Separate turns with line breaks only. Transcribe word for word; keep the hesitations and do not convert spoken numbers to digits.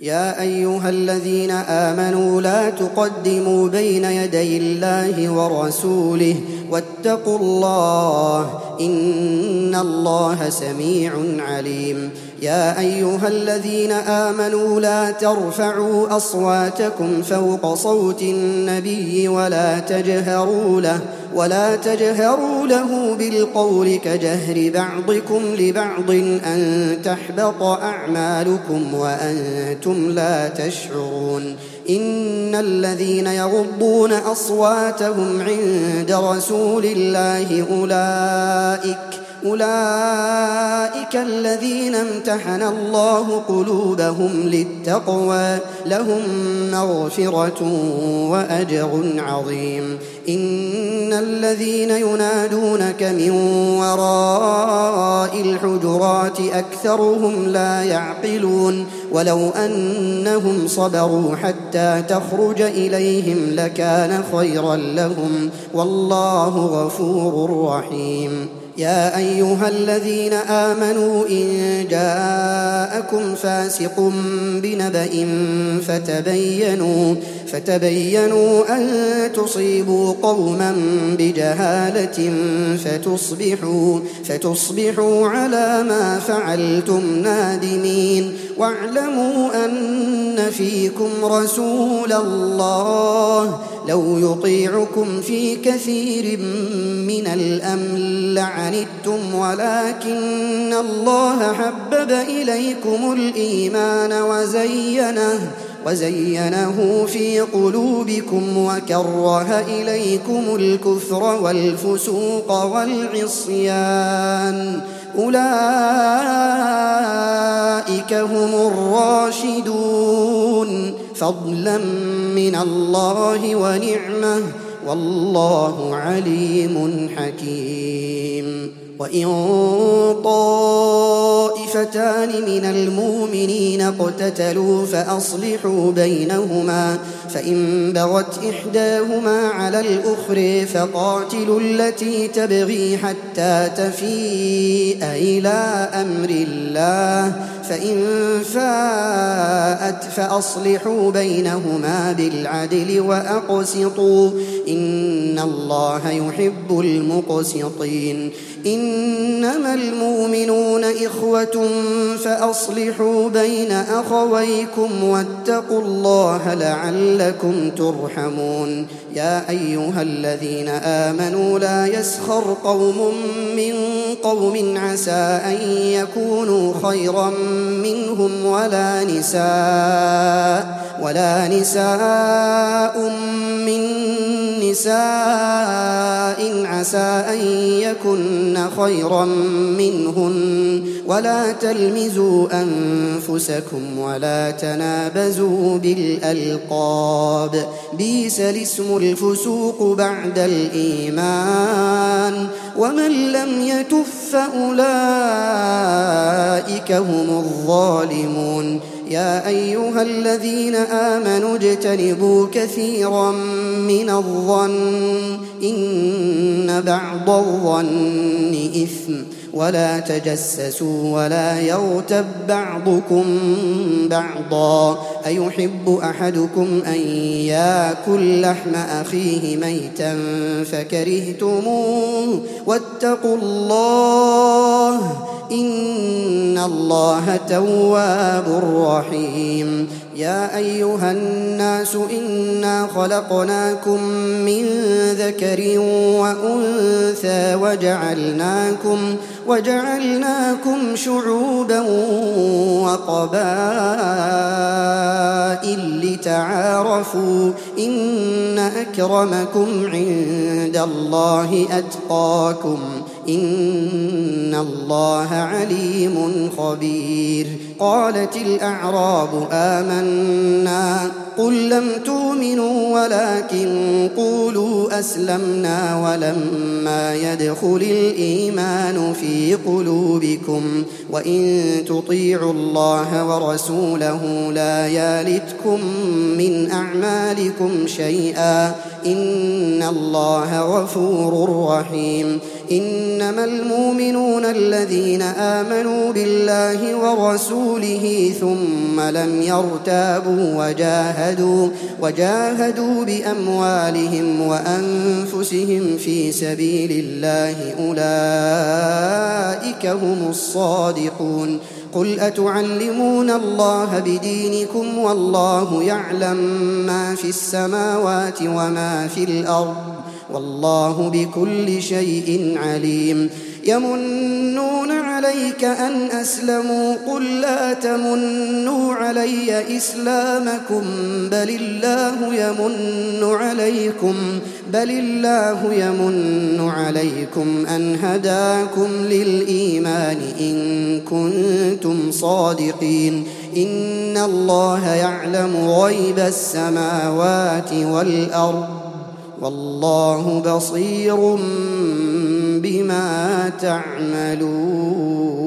يا أيها الذين آمنوا لا تقدموا بين يدي الله ورسوله واتقوا الله إن الله سميع عليم. يا أيها الذين آمنوا لا ترفعوا أصواتكم فوق صوت النبي ولا تجهروا له ولا تجهروا له بالقول كجهر بعضكم لبعض أن تحبط أعمالكم وأنتم لا تشعرون. إن الذين يغضون أصواتهم عند رسول الله أولئك أولئك الذين امتحن الله قلوبهم للتقوى لهم مغفرة وأجر عظيم. إن الذين ينادونك من وراء الحجرات أكثرهم لا يعقلون ولو أنهم صبروا حتى تخرج إليهم لكان خيرا لهم والله غفور رحيم. يا أيها الذين آمنوا إن جاءكم فاسق بنبأ فتبينوا فتبينوا أن تصيبوا قوما بجهالة فتصبحوا فتصبحوا على ما فعلتم نادمين. واعلموا أن فيكم رسول الله لو يطيعكم في كثير من الأمر لعنتم ولكن الله حبب إليكم الإيمان وزينه وزينه في قلوبكم وكره إليكم الكفر والفسوق والعصيان أولئك هم الراشدون فضلا من الله ونعمة والله عليم حكيم. وإن طائفتان من المؤمنين اقتتلوا فأصلحوا بينهما فإن بغت إحداهما على الأخرى فقاتلوا التي تبغي حتى تفيء إلى أمر الله فإن فاءت فأصلحوا بينهما بالعدل وأقسطوا إن الله يحب المقسطين. إنما المؤمنون إخوة فأصلحوا بين أخويكم واتقوا الله لعلكم ترحمون. يا أيها الذين آمنوا لا يسخر قوم من قوم عسى أن يكونوا خيرا منهم ولا نساء ولا نساء من نساء عسى أن يكن خيرا منهن ولا تلمزوا أنفسكم ولا تنابزوا بالألقاب بئس الاسم الفسوق بعد الإيمان ومن لم يتب فأولئك هم الظالمون. يا أيها الذين آمنوا اجتنبوا كثيرا من الظن إن بعض الظن إثم ولا تجسسوا ولا يغتب بعضكم بعضا أيحب أحدكم أن يأكل لحم أخيه ميتا فكرهتموه واتقوا الله إن الله تواب رحيم. يا أيها الناس إنا خلقناكم من ذكر وأنثى وجعلناكم وجعلناكم شعوبا وقبائل لتعارفوا إن أكرمكم عند الله أتقاكم إن الله عليم خبير. قالت الأعراب آمنا قل لم تؤمنوا ولكن قولوا أسلمنا ولما يدخل الإيمان في قلوبكم وإن تطيعوا الله ورسوله لا يلتكم من أعمالكم شيئا إن الله غفور رحيم. إنما المؤمنون الذين آمنوا بالله ورسوله ثم لم يرتابوا وجاهدوا, وجاهدوا بأموالهم وأنفسهم في سبيل الله أولئك هم الصادقون. قل أتعلمون الله بدينكم والله يعلم ما في السماوات وما في الأرض والله بكل شيء عليم. يمنون عليك أن أسلموا قل لا تمنوا علي إسلامكم بل الله يمن عليكم بل الله يمن عليكم أن هداكم للإيمان إن كنتم صادقين. إن الله يعلم غيب السماوات والأرض والله بصير بما تعملون.